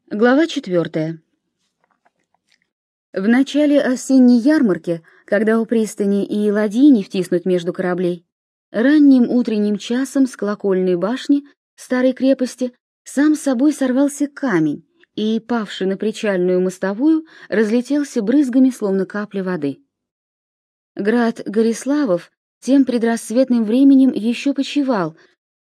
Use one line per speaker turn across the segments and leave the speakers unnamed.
Глава 4. В начале осенней ярмарки, когда у пристани и ладьи не втиснуть между кораблей, ранним утренним часом с колокольной башни старой крепости сам собой сорвался камень и, павший на причальную мостовую, разлетелся брызгами, словно капля воды. Град Гориславов тем предрассветным временем еще почивал.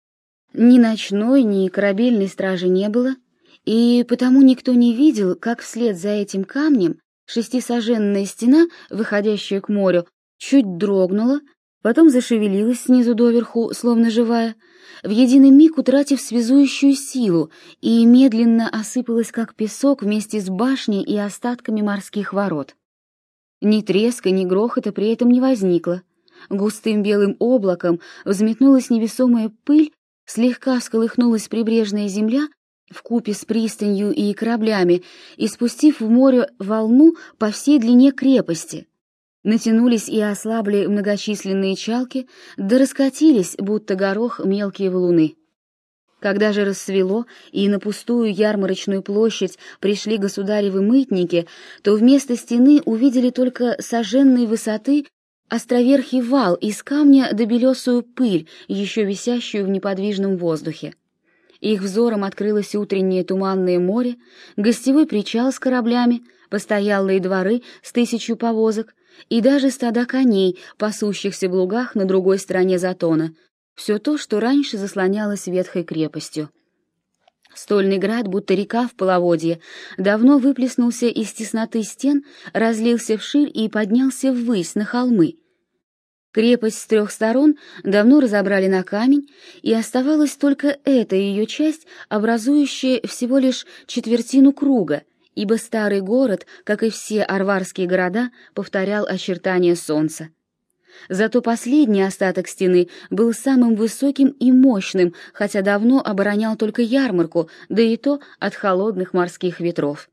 Ни ночной, ни корабельной стражи не было, и потому никто не видел, как вслед за этим камнем шестисаженная стена, выходящая к морю, чуть дрогнула, потом зашевелилась снизу доверху, словно живая, в единый миг утратив связующую силу, и медленно осыпалась, как песок, вместе с башней и остатками морских ворот. Ни треска, ни грохота при этом не возникло. Густым белым облаком взметнулась невесомая пыль, слегка всколыхнулась прибрежная земля вкупе с пристанью и кораблями, и, спустив в море волну по всей длине крепости, натянулись и ослабли многочисленные чалки, да раскатились, будто горох, мелкие валуны. Когда же рассвело, и на пустую ярмарочную площадь пришли государевы мытники, то вместо стены увидели только саженной высоты островерхий вал из камня да белесую пыль, еще висящую в неподвижном воздухе. Их взором открылось утреннее туманное море, гостевой причал с кораблями, постоялые дворы с 1000 повозок и даже стада коней, пасущихся в лугах на другой стороне затона. Все то, что раньше заслонялось ветхой крепостью. Стольный град, будто река в половодье, давно выплеснулся из тесноты стен, разлился вширь и поднялся ввысь на холмы. Крепость с 3 сторон давно разобрали на камень, и оставалась только эта ее часть, образующая всего лишь четвертину круга, ибо старый город, как и все арварские города, повторял очертания солнца. Зато последний остаток стены был самым высоким и мощным, хотя давно оборонял только ярмарку, да и то от холодных морских ветров.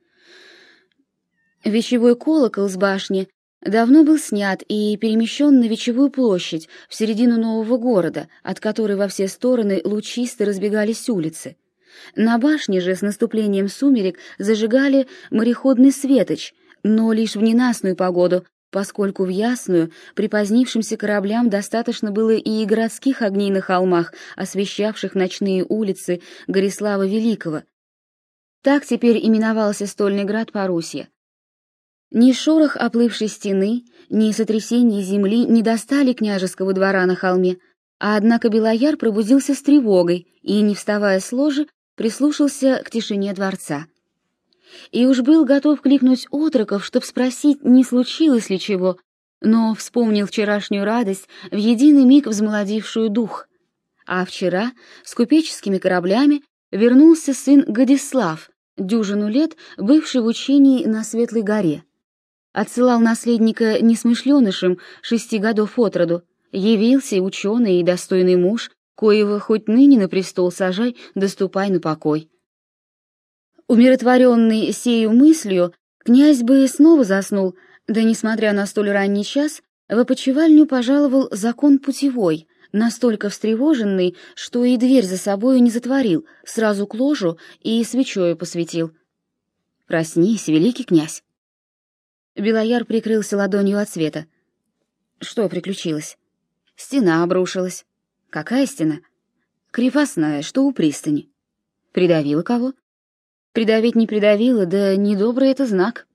Вечевой колокол с башни давно был снят и перемещен на Вечевую площадь, в середину нового города, от которой во все стороны лучисто разбегались улицы. На башне же с наступлением сумерек зажигали мореходный светоч, но лишь в ненастную погоду, поскольку в ясную припозднившимся кораблям достаточно было и городских огней на холмах, освещавших ночные улицы Горислава Великого. Так теперь именовался стольный град Парусья. Ни шорох оплывшей стены, ни сотрясение земли не достали княжеского двора на холме, а однако Белояр пробудился с тревогой и, не вставая с ложи, прислушался к тишине дворца. И уж был готов кликнуть отроков, чтоб спросить, не случилось ли чего, но вспомнил вчерашнюю радость, в единый миг взмолодившую дух. А вчера с купеческими кораблями вернулся сын Годислав, дюжину лет бывший в учении на Светлой горе. Отсылал наследника несмышленышем 6 годов от роду, явился и ученый, и достойный муж, коего хоть ныне на престол сажай, да ступай на покой. Умиротворенный сею мыслью, князь бы снова заснул, да, несмотря на столь ранний час, в опочивальню пожаловал закон путевой, настолько встревоженный, что и дверь за собою не затворил, сразу к ложу и свечою посветил. «Проснись, великий князь!» Белояр прикрылся ладонью от света. Что приключилось? Стена обрушилась. Какая стена? Крепостная, что у пристани. Придавила кого? Придавить не придавила, да недобрый это знак.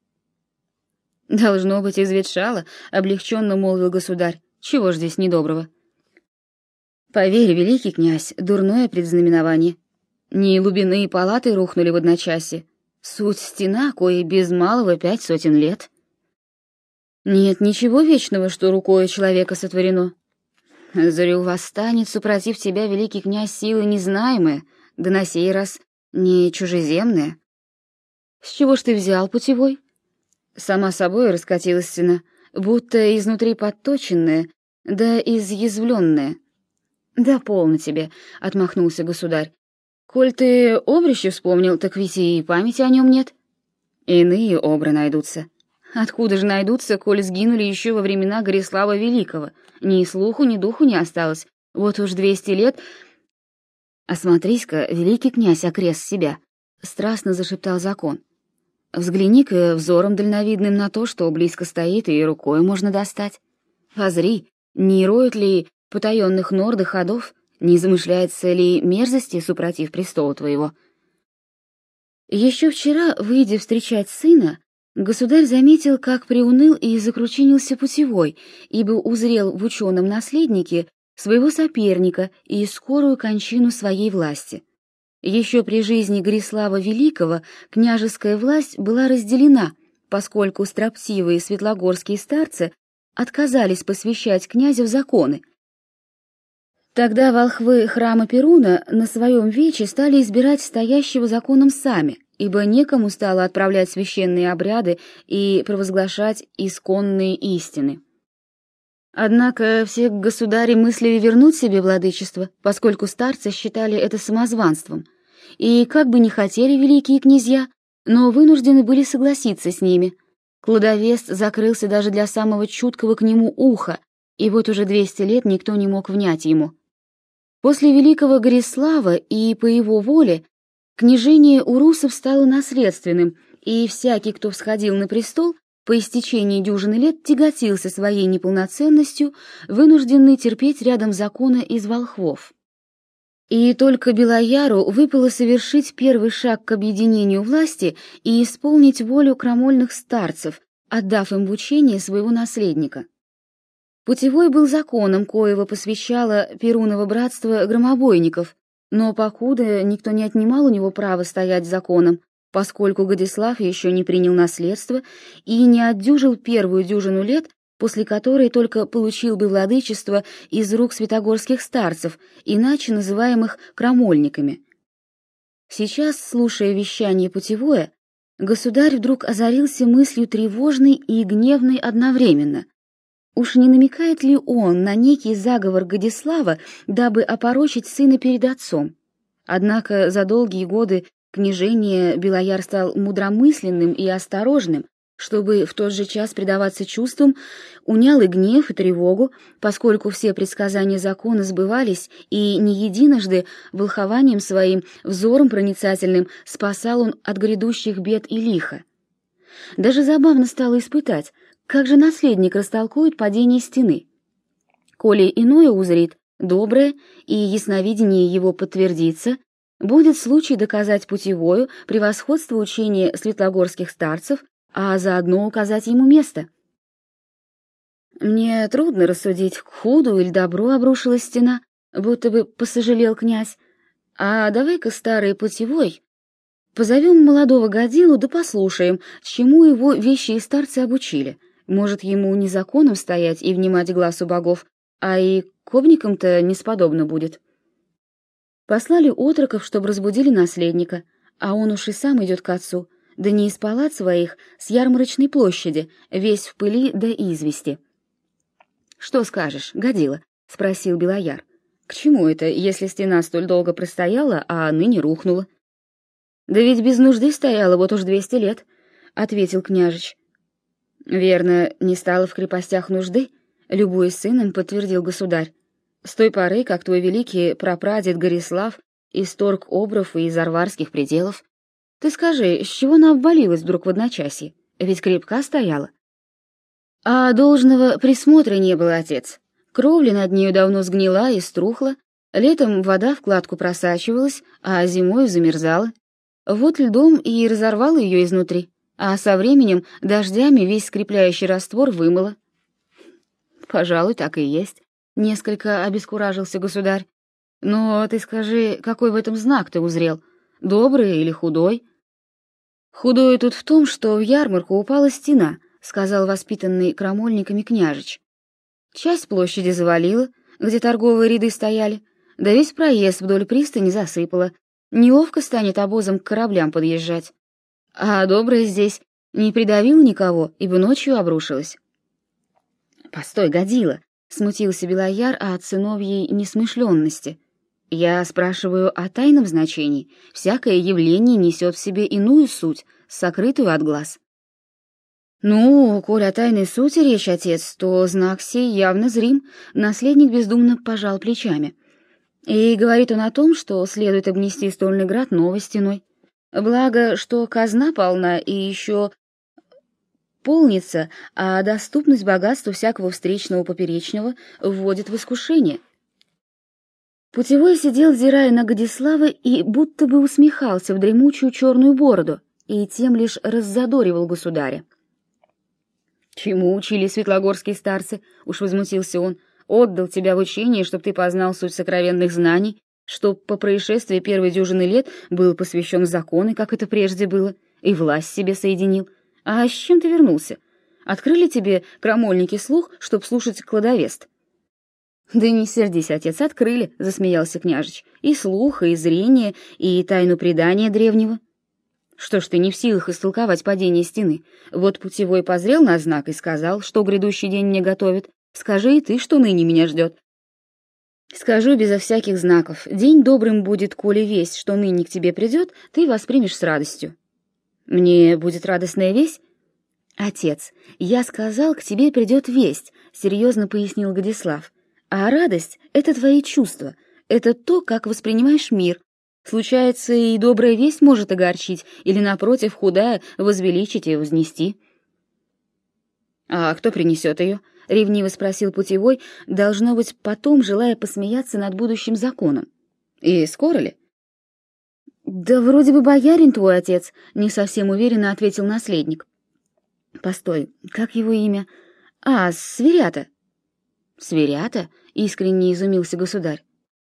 Должно быть, изветшала, облегченно молвил государь. Чего ж здесь недоброго? Поверь, великий князь, дурное предзнаменование. Не лубяные палаты рухнули в одночасье. Суть стена, кое без малого 500 лет. Нет ничего вечного, что рукой человека сотворено. Зарю восстанет супротив тебя, великий князь, силы незнаемые, да на сей раз не чужеземные. С чего ж ты взял, путевой? Сама собой раскатилась стена, будто изнутри подточенная, да изъязвленная. Да полно тебе, отмахнулся государь. Коль ты обрище вспомнил, так ведь и памяти о нем нет. Иные обры найдутся. Откуда же найдутся, коль сгинули еще во времена Горислава Великого? Ни слуху, ни духу не осталось. Вот уж 200 лет... Осмотрись-ка, великий князь, окрест себя. — страстно зашептал Закон. «Взгляни-ка взором дальновидным на то, что близко стоит и рукой можно достать. Возри, не роют ли потаённых нор да ходов, не замышляется ли мерзости супротив престола твоего?» Еще вчера, выйдя встречать сына, государь заметил, как приуныл и закручинился путевой, ибо узрел в ученом наследнике своего соперника и скорую кончину своей власти. Еще при жизни Горислава Великого княжеская власть была разделена, поскольку строптивые светлогорские старцы отказались посвящать князя в законы. Тогда волхвы храма Перуна на своем вече стали избирать стоящего законом сами, ибо некому стало отправлять священные обряды и провозглашать исконные истины. Однако все государи мыслили вернуть себе владычество, поскольку старцы считали это самозванством, и как бы ни хотели великие князья, но вынуждены были согласиться с ними. Кладовест закрылся даже для самого чуткого к нему уха, и вот уже 200 лет никто не мог внять ему. После великого Горислава и по его воле княжение у русов стало наследственным, и всякий, кто всходил на престол, по истечении дюжины лет тяготился своей неполноценностью, вынужденный терпеть рядом закона из волхвов. И только Белояру выпало совершить первый шаг к объединению власти и исполнить волю крамольных старцев, отдав им в учение своего наследника. Путевой был законом, коего посвящало Перуново братство громобойников, но покуда никто не отнимал у него права стоять законом, поскольку Годислав еще не принял наследство и не отдюжил первую дюжину лет, после которой только получил бы владычество из рук святогорских старцев, иначе называемых крамольниками. Сейчас, слушая вещание путевое, государь вдруг озарился мыслью тревожной и гневной одновременно. Уж не намекает ли он на некий заговор Годислава, дабы опорочить сына перед отцом? Однако за долгие годы княжения Белояр стал мудромысленным и осторожным, чтобы в тот же час предаваться чувствам, унял и гнев, и тревогу, поскольку все предсказания закона сбывались, и не единожды волхованием своим, взором проницательным спасал он от грядущих бед и лиха. Даже забавно стало испытать, как же наследник растолкует падение стены. Коли иное узрит, доброе, и ясновидение его подтвердится, будет случай доказать путевою превосходство учения светлогорских старцев, а заодно указать ему место. Мне трудно рассудить, к худу или добру обрушилась стена, будто бы посожалел князь. А давай-ка, старый путевой, позовем молодого годилу да послушаем, чему его вещи и старцы обучили. Может, ему не законом стоять и внимать глазу богов, а и кобникам-то несподобно будет. Послали отроков, чтобы разбудили наследника, а он уж и сам идет к отцу, да не из палат своих, с ярмарочной площади, весь в пыли да извести. «Что скажешь, годила?» — спросил Белояр. «К чему это, если стена столь долго простояла, а ныне рухнула?» «Да ведь без нужды стояла вот уж 200 лет», — ответил княжич. «Верно, не стало в крепостях нужды», — любуясь сыном, подтвердил государь. «С той поры, как твой великий прапрадед Горислав исторг обров из арварских пределов. Ты скажи, с чего она обвалилась вдруг в одночасье? Ведь крепка стояла». «А должного присмотра не было, отец. Кровля над нею давно сгнила и струхла, летом вода в кладку просачивалась, а зимой замерзала. Вот льдом и разорвала ее изнутри, а со временем дождями весь скрепляющий раствор вымыло». «Пожалуй, так и есть», — несколько обескуражился государь. «Но ты скажи, какой в этом знак ты узрел? Добрый или худой?» «Худое тут в том, что в ярмарку упала стена», — сказал воспитанный крамольниками княжич. «Часть площади завалила, где торговые ряды стояли, да весь проезд вдоль пристани засыпало. Неловко станет обозом к кораблям подъезжать. А добрая здесь не придавила никого, ибо ночью обрушилась». «Постой, годила», — смутился Белояр от сыновьей несмышленности. «Я спрашиваю о тайном значении. Всякое явление несет в себе иную суть, сокрытую от глаз». «Ну, коль о тайной сути речь, отец, то знак сей явно зрим», — наследник бездумно пожал плечами. «И говорит он о том, что следует обнести стольный град новой стеной. Благо, что казна полна и еще полнится, а доступность богатству всякого встречного поперечного вводит в искушение. Путевой сидел, взирая на Годислава, и будто бы усмехался в дремучую черную бороду, и тем лишь раззадоривал государя. «Чему учили светлогорские старцы?» — уж возмутился он. «Отдал тебя в учение, чтоб ты познал суть сокровенных знаний, чтоб по происшествии первой дюжины лет был посвящен в законы, как это прежде было, и власть себе соединил. А с чем ты вернулся? Открыли тебе крамольники слух, чтоб слушать кладовест?» «Да не сердись, отец, открыли», — засмеялся княжич. «И слух, и зрение, и тайну предания древнего». «Что ж ты не в силах истолковать падение стены? Вот путевой позрел на знак и сказал, что грядущий день мне готовит. Скажи и ты, что ныне меня ждет». «Скажу безо всяких знаков. День добрым будет, коли весть, что ныне к тебе придет, ты воспримешь с радостью». «Мне будет радостная весть?» «Отец, я сказал, к тебе придет весть», — серьезно пояснил Годислав. «А радость — это твои чувства, это то, как воспринимаешь мир. Случается, и добрая весть может огорчить, или, напротив, худая возвеличить и вознести». «А кто принесет ее?» — ревниво спросил путевой, должно быть, потом, желая посмеяться над будущим законом. «И скоро ли?» «Да вроде бы боярин твой отец», — не совсем уверенно ответил наследник. «Постой, как его имя? А, Сверята». «Сверята?» — искренне изумился государь.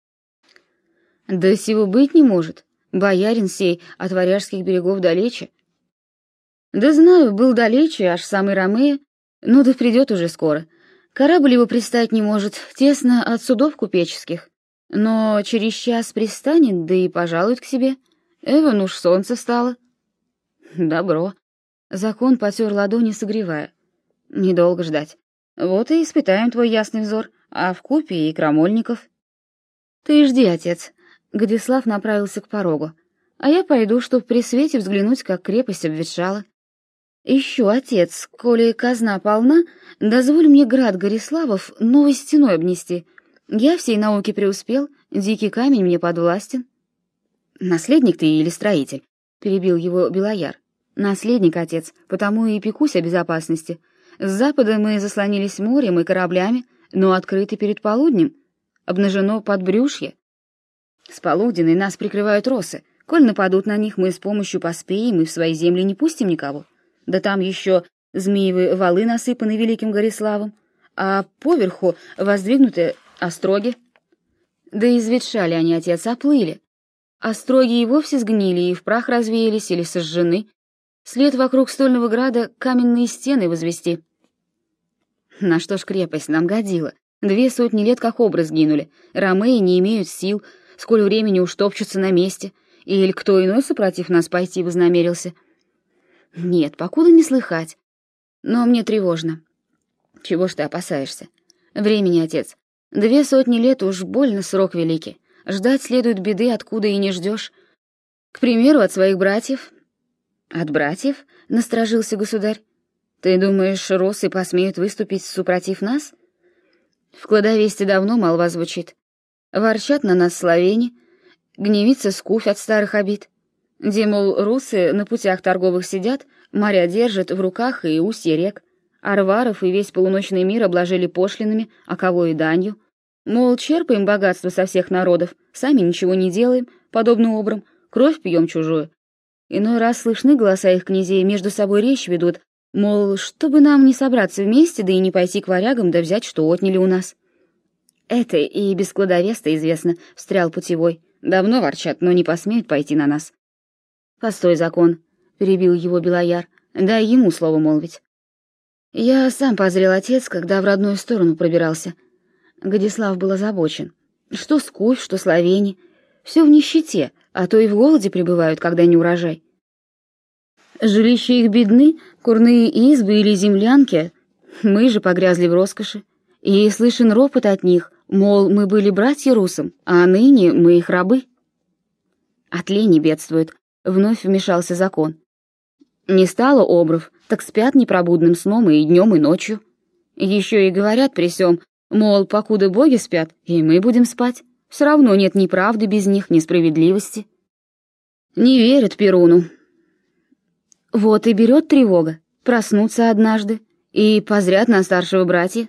«Да сего быть не может. Боярин сей от варяжских берегов далече». «Да знаю, был далече, аж самый Ромея. Ну да придет уже скоро. Корабль его пристать не может, тесно от судов купеческих. Но через час пристанет, да и пожалует к себе. Эван уж солнце встало». «Добро». Закон потер ладони, согревая. «Недолго ждать. Вот и испытаем твой ясный взор, а вкупе и крамольников». «Ты жди, отец». Годислав направился к порогу. «А я пойду, чтоб при свете взглянуть, как крепость обветшала. Еще, отец, коли казна полна, дозволь мне град Гориславов новой стеной обнести. Я всей науке преуспел, дикий камень мне подвластен». «Наследник ты или строитель?» — перебил его Белояр. «Наследник, отец, потому и пекусь о безопасности. С запада мы заслонились морем и кораблями, но открыты перед полуднем. Обнажено подбрюшье. С полуденной нас прикрывают росы. Коль нападут на них, мы с помощью поспеем и в свои земли не пустим никого. Да там еще змеевы валы насыпаны великим Гориславом, а поверху воздвигнуты остроги. Да изветшали они, отец, оплыли. Остроги и вовсе сгнили, и в прах развеялись или сожжены. След вокруг стольного града каменные стены возвести». «На что ж крепость нам годила? 200 лет как образ гинули. Ромеи не имеют сил, сколь времени уж топчутся на месте. Или кто иной супротив нас пойти вознамерился?» «Нет, покуда не слыхать. Но мне тревожно». «Чего ж ты опасаешься? Времени, отец. 200 лет уж больно срок великий. Ждать следует беды, откуда и не ждешь. К примеру, от своих братьев». «От братьев?» — насторожился государь. «Ты думаешь, росы посмеют выступить супротив нас?» «В кладовесте давно молва звучит. Ворчат на нас словени, гневится скуфь от старых обид. Где, мол, русы на путях торговых сидят, моря держат в руках и устья рек. Арваров и весь полуночный мир обложили пошлинами, а кого и данью. Мол, черпаем богатство со всех народов, сами ничего не делаем, подобно обрам, кровь пьем чужую. Иной раз слышны голоса их князей, между собой речь ведут, мол, чтобы нам не собраться вместе, да и не пойти к варягам, да взять, что отняли у нас». «Это и без кладовеста известно», — встрял путевой. «Давно ворчат, но не посмеют пойти на нас». «Постой, закон», — перебил его Белояр, — «дай ему слово молвить». «Я сам позрел, отец, когда в родную сторону пробирался». Годислав был озабочен. Что скуфь, что словени, все в нищете, а то и в голоде пребывают, когда не урожай. Жилища их бедны, курные избы или землянки, мы же погрязли в роскоши. И слышен ропот от них, мол, мы были братья русам, а ныне мы их рабы. От лени бедствуют, вновь вмешался закон. Не стало обров, так спят непробудным сном и днем, и ночью. Еще и говорят при сём, мол, покуда боги спят, и мы будем спать. Все равно нет ни правды без них, ни справедливости. Не верят Перуну. Вот и берет тревога проснуться однажды и позрят на старшего братья.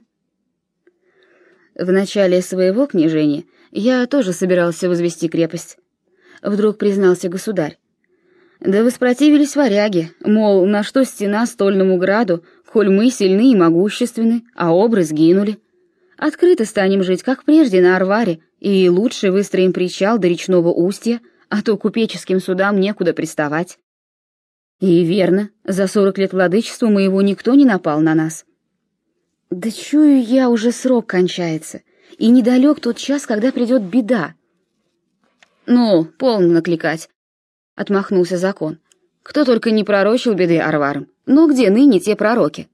В начале своего княжения я тоже собирался возвести крепость. Вдруг признался государь. Да воспротивились варяги, мол, на что стена стольному граду, коль мы сильны и могущественны, а обры сгинули. Открыто станем жить, как прежде, на Арваре, и лучше выстроим причал до речного устья, а то купеческим судам некуда приставать. И верно, за 40 лет владычества моего никто не напал на нас. Да чую я, уже срок кончается, и недалек тот час, когда придет беда. Ну, полно накликать, — отмахнулся закон. Кто только не пророчил беды Арварам, но где ныне те пророки?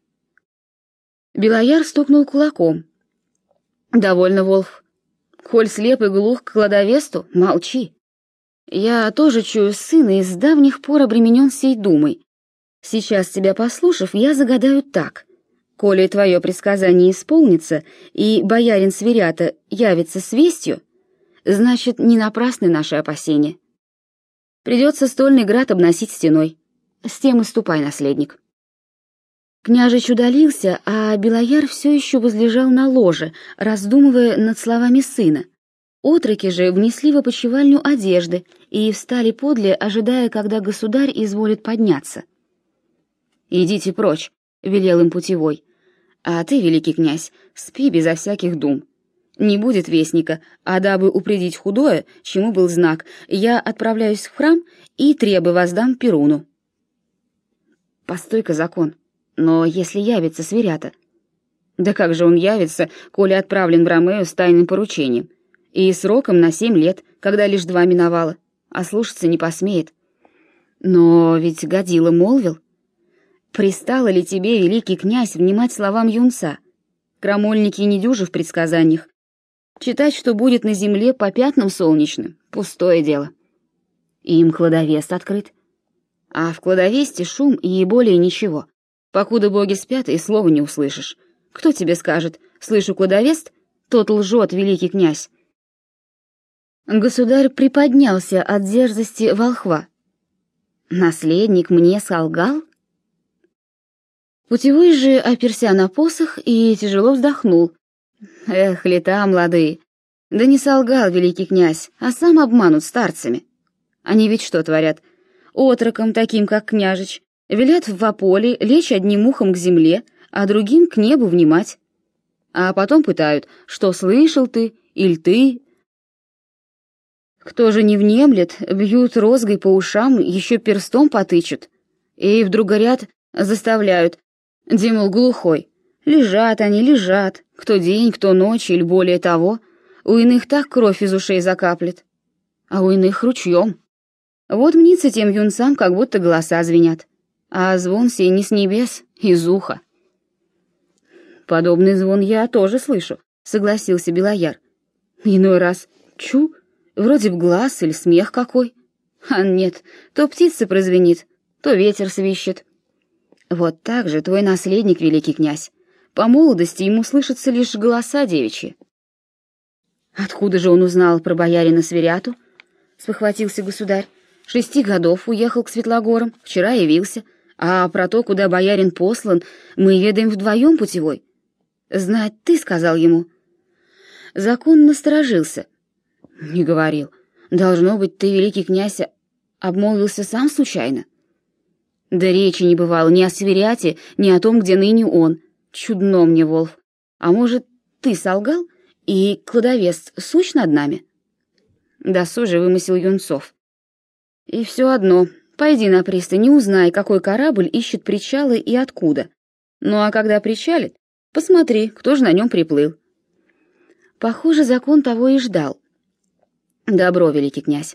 Белояр стукнул кулаком. Довольно, Волф. Коль слеп и глух к кладовесту, молчи. Я тоже чую сына и с давних пор обременен сей думой. Сейчас тебя послушав, я загадаю так. Коли твое предсказание исполнится, и боярин Свирята явится с вестью, значит, не напрасны наши опасения. Придется стольный град обносить стеной. С тем и ступай, наследник. Княжич удалился, а Белояр все еще возлежал на ложе, раздумывая над словами сына. Отроки же внесли в опочивальню одежды и встали подле, ожидая, когда государь изволит подняться. «Идите прочь», — велел им путевой. «А ты, великий князь, спи безо всяких дум. Не будет вестника, а дабы упредить худое, чему был знак, я отправляюсь в храм и требы воздам Перуну». «Постой-ка, закон, но если явится Свирята?» «Да как же он явится, коли отправлен в Ромею с тайным поручением? И сроком на 7 лет, когда лишь 2 миновало, а слушаться не посмеет. Но ведь Годила молвил. Пристало ли тебе, великий князь, внимать словам юнца? Крамольники не дюжи в предсказаниях. Читать, что будет на земле по пятнам солнечным, пустое дело. Им кладовест открыт. А в кладовесте шум и более ничего. Покуда боги спят, и слова не услышишь. Кто тебе скажет, слышу кладовест, тот лжет, великий князь. Государь приподнялся от дерзости волхва. Наследник мне солгал? Путевой же оперся на посох и тяжело вздохнул. Эх, лета молодые. Да не солгал великий князь, а сам обманут старцами. Они ведь что творят? Отрокам, таким как княжич, велят в вополе лечь одним ухом к земле, а другим к небу внимать. А потом пытают, что слышал ты, иль ты. Кто же не внемлет, бьют розгой по ушам, еще перстом потычут. И вдруг горят, заставляют, димол глухой. Лежат они, лежат, кто день, кто ночь, или более того. У иных так кровь из ушей закаплет, а у иных ручьем. Вот мнится тем юнцам, как будто голоса звенят, а звон сей не с небес, из уха. Подобный звон я тоже слышу, согласился Белояр. Иной раз чу, вроде в глаз или смех какой. А нет, то птица прозвенит, то ветер свищет. Вот так же твой наследник, великий князь. По молодости ему слышатся лишь голоса девичьи. Откуда же он узнал про боярина Свиряту? Спохватился государь. 6 годов уехал к Светлогорам, вчера явился, а про то, куда боярин послан, мы ведаем вдвоем путевой. Знать ты сказал ему. Закон насторожился. Не говорил. Должно быть, ты, великий князь, обмолвился сам случайно. Да речи не бывало ни о Свиряте, ни о том, где ныне он. Чудно мне, Волф. А может, ты солгал, и кладовест сущ над нами? Досуже вымысел юнцов. И все одно, пойди на пристань и узнай, какой корабль ищет причалы и откуда. Ну а когда причалит, посмотри, кто же на нем приплыл. Похоже, закон того и ждал. Добро, великий князь.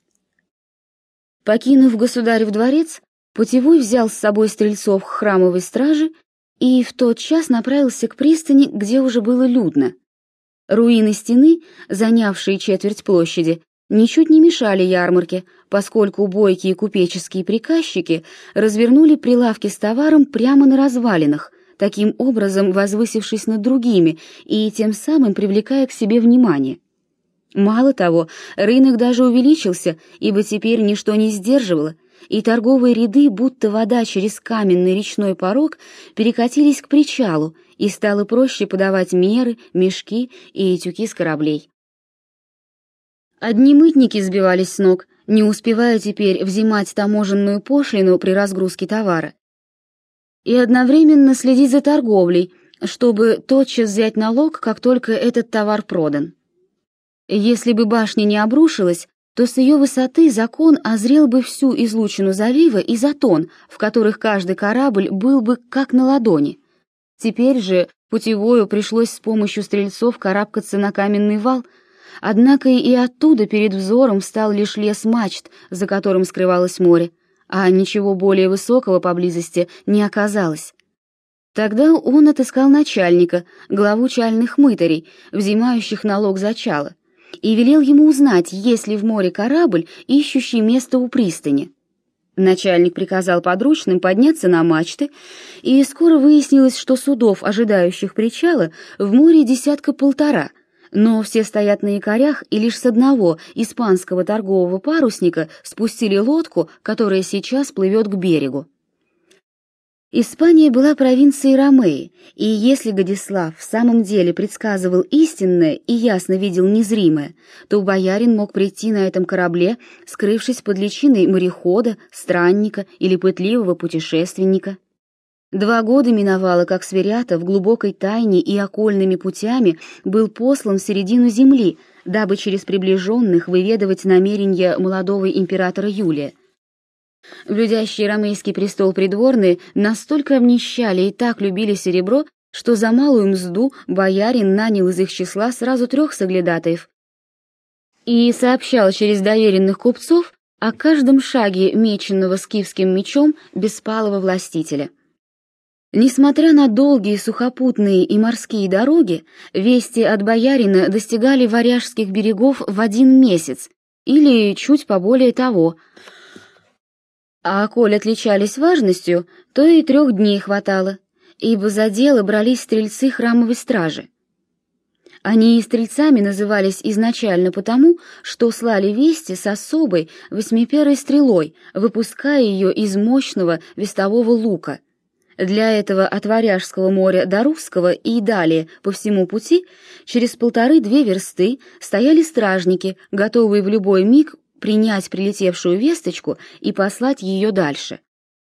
Покинув государев дворец, путевой взял с собой стрельцов храмовой стражи и в тот час направился к пристани, где уже было людно. Руины стены, занявшие четверть площади, ничуть не мешали ярмарке, поскольку бойкие купеческие приказчики развернули прилавки с товаром прямо на развалинах, таким образом возвысившись над другими и тем самым привлекая к себе внимание. Мало того, рынок даже увеличился, ибо теперь ничто не сдерживало, и торговые ряды, будто вода через каменный речной порог, перекатились к причалу, и стало проще подавать меры, мешки и тюки с кораблей. Одни мытники сбивались с ног, не успевая теперь взимать таможенную пошлину при разгрузке товара, и одновременно следить за торговлей, чтобы тотчас взять налог, как только этот товар продан. Если бы башня не обрушилась, то с ее высоты закон озрел бы всю излучину залива и затон, в которых каждый корабль был бы как на ладони. Теперь же путевою пришлось с помощью стрельцов карабкаться на каменный вал, однако и оттуда перед взором встал лишь лес мачт, за которым скрывалось море, а ничего более высокого поблизости не оказалось. Тогда он отыскал начальника, главу чальных мытарей, взимающих налог за чало, и велел ему узнать, есть ли в море корабль, ищущий место у пристани. Начальник приказал подручным подняться на мачты, и скоро выяснилось, что судов, ожидающих причала, в море 1,5, но все стоят на якорях, и лишь с одного испанского торгового парусника спустили лодку, которая сейчас плывет к берегу. Испания была провинцией Ромеи, и если Годислав в самом деле предсказывал истинное и ясно видел незримое, то боярин мог прийти на этом корабле, скрывшись под личиной морехода, странника или пытливого путешественника. 2 года миновало, как Сверято в глубокой тайне и окольными путями был послан в середину земли, дабы через приближенных выведывать намерения молодого императора Юлия. Блюдящий ромейский престол придворные настолько обнищали и так любили серебро, что за малую мзду боярин нанял из их числа сразу 3 соглядатаев и сообщал через доверенных купцов о каждом шаге меченного скифским мечом беспалого властителя. Несмотря на долгие сухопутные и морские дороги, вести от боярина достигали варяжских берегов в 1 месяц, или чуть поболее того. А коль отличались важностью, то и 3 дней хватало, ибо за дело брались стрельцы храмовой стражи. Они и стрельцами назывались изначально потому, что слали вести с особой 8-перой стрелой, выпуская ее из мощного вестового лука. Для этого от Варяжского моря до Русского и далее по всему пути через 1,5-2 версты стояли стражники, готовые в любой миг принять прилетевшую весточку и послать ее дальше.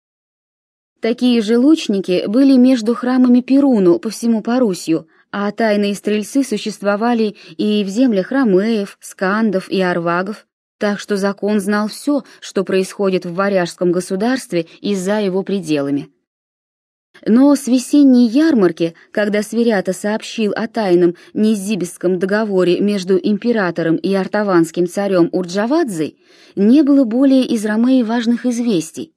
Такие же лучники были между храмами Перуну по всему Порусью, а тайные стрельцы существовали и в землях ромеев, скандов и арвагов, так что закон знал все, что происходит в варяжском государстве и за его пределами. Но с весенней ярмарки, когда Сверято сообщил о тайном Низибисском договоре между императором и артаванским царем Урджавадзой, не было более из Ромеи важных известий.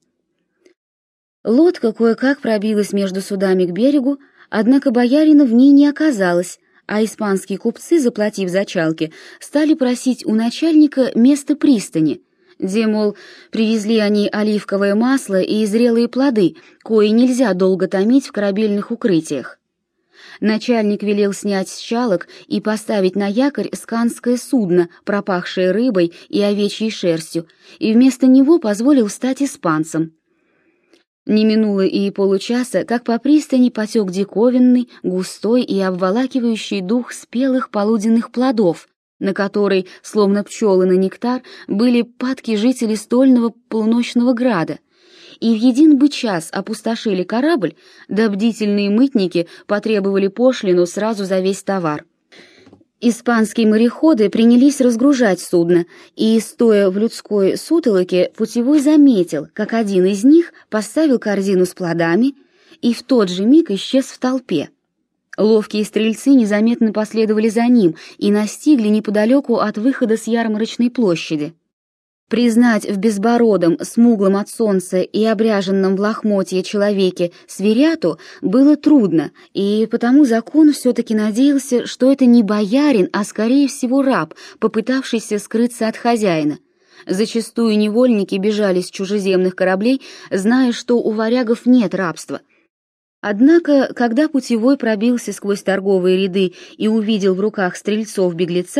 Лодка кое-как пробилась между судами к берегу, однако боярина в ней не оказалось, а испанские купцы, заплатив за чалки, стали просить у начальника место пристани, где, мол, привезли они оливковое масло и зрелые плоды, кои нельзя долго томить в корабельных укрытиях. Начальник велел снять с чалок и поставить на якорь сканское судно, пропахшее рыбой и овечьей шерстью, и вместо него позволил стать испанцам. Не минуло и получаса, как по пристани потек диковинный, густой и обволакивающий дух спелых полуденных плодов, на который, словно пчелы на нектар, были падки жители стольного полуночного града, и в един бы час опустошили корабль, да бдительные мытники потребовали пошлину сразу за весь товар. Испанские мореходы принялись разгружать судно, и, стоя в людской сутолоке, путевой заметил, как один из них поставил корзину с плодами и в тот же миг исчез в толпе. Ловкие стрельцы незаметно последовали за ним и настигли неподалеку от выхода с ярмарочной площади. Признать в безбородом, смуглом от солнца и обряженном в лохмотье человеке Сверяту было трудно, и потому закон все-таки надеялся, что это не боярин, а скорее всего раб, попытавшийся скрыться от хозяина. Зачастую невольники бежали с чужеземных кораблей, зная, что у варягов нет рабства. Однако, когда путевой пробился сквозь торговые ряды и увидел в руках стрельцов беглеца,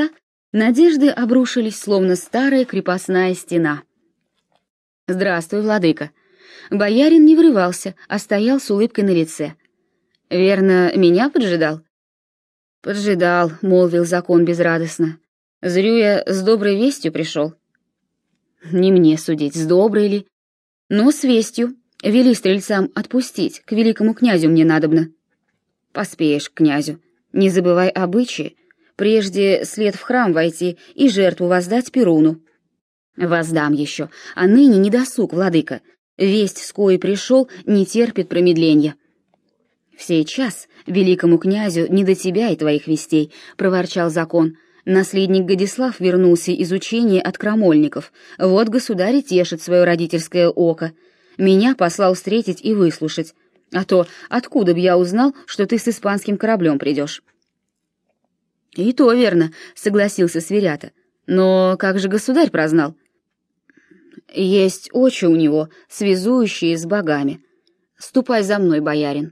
Надежды обрушились, словно старая крепостная стена. «Здравствуй, владыка». Боярин не врывался, а стоял с улыбкой на лице. «Верно, меня поджидал?» «Поджидал», — молвил закон безрадостно. «Зрю я с доброй вестью пришел». «Не мне судить, с доброй ли. Но с вестью. Вели стрельцам отпустить, к великому князю мне надобно». «Поспеешь к князю. Не забывай обычаи. Прежде след в храм войти и жертву воздать Перуну». «Воздам еще, а ныне не досуг, владыка. Весть, с коей пришел, не терпит промедления». «В сей час великому князю не до тебя и твоих вестей», — проворчал закон. «Наследник Годислав вернулся из учения от крамольников. Вот государь и тешит свое родительское око. Меня послал встретить и выслушать. А то откуда б я узнал, что ты с испанским кораблем придешь?» «И то верно», — согласился Сверята. «Но как же государь прознал?» «Есть очи у него, связующие с богами. Ступай за мной, боярин».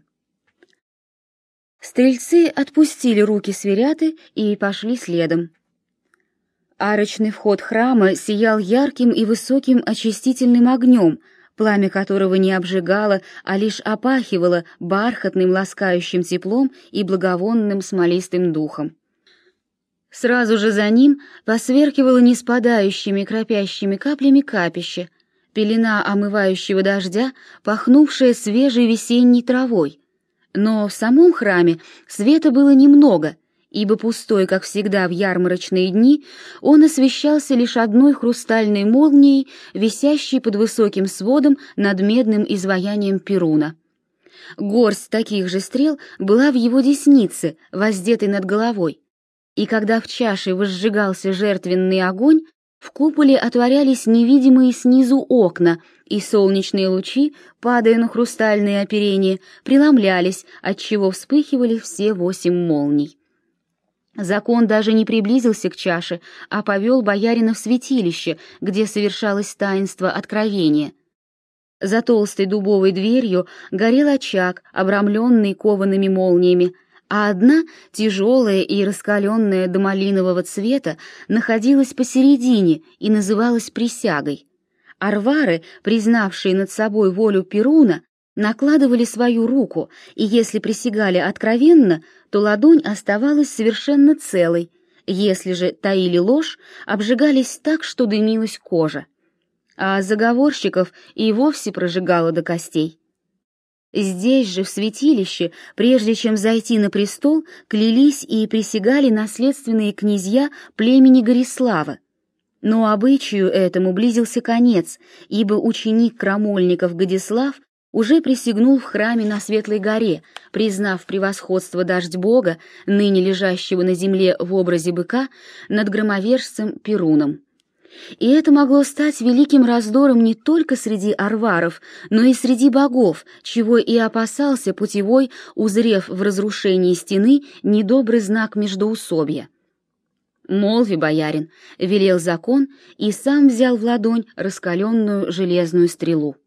Стрельцы отпустили руки Сверяты и пошли следом. Арочный вход храма сиял ярким и высоким очистительным огнем, пламя которого не обжигало, а лишь опахивало бархатным ласкающим теплом и благовонным смолистым духом. Сразу же за ним посверкивало неспадающими кропящими каплями капище, пелена омывающего дождя, пахнувшая свежей весенней травой. Но в самом храме света было немного, ибо пустой, как всегда в ярмарочные дни, он освещался лишь одной хрустальной молнией, висящей под высоким сводом над медным изваянием Перуна. Горсть таких же стрел была в его деснице, воздетой над головой. И когда в чаше возжигался жертвенный огонь, в куполе отворялись невидимые снизу окна, и солнечные лучи, падая на хрустальные оперения, преломлялись, отчего вспыхивали все 8 молний. Закон даже не приблизился к чаше, а повел боярина в святилище, где совершалось таинство откровения. За толстой дубовой дверью горел очаг, обрамленный коваными молниями, а одна, тяжелая и раскаленная до малинового цвета, находилась посередине и называлась присягой. Арвары, признавшие над собой волю Перуна, накладывали свою руку, и если присягали откровенно, то ладонь оставалась совершенно целой, если же таили ложь, обжигались так, что дымилась кожа. А заговорщиков и вовсе прожигало до костей. Здесь же, в святилище, прежде чем зайти на престол, клялись и присягали наследственные князья племени Горислава. Но обычаю этому близился конец, ибо ученик крамольников Годислав уже присягнул в храме на Светлой горе, признав превосходство дождь-бога, ныне лежащего на земле в образе быка, над громовержцем Перуном. И это могло стать великим раздором не только среди арваров, но и среди богов, чего и опасался путевой, узрев в разрушении стены недобрый знак междоусобья. «Молви, боярин», — велел закон, и сам взял в ладонь раскаленную железную стрелу.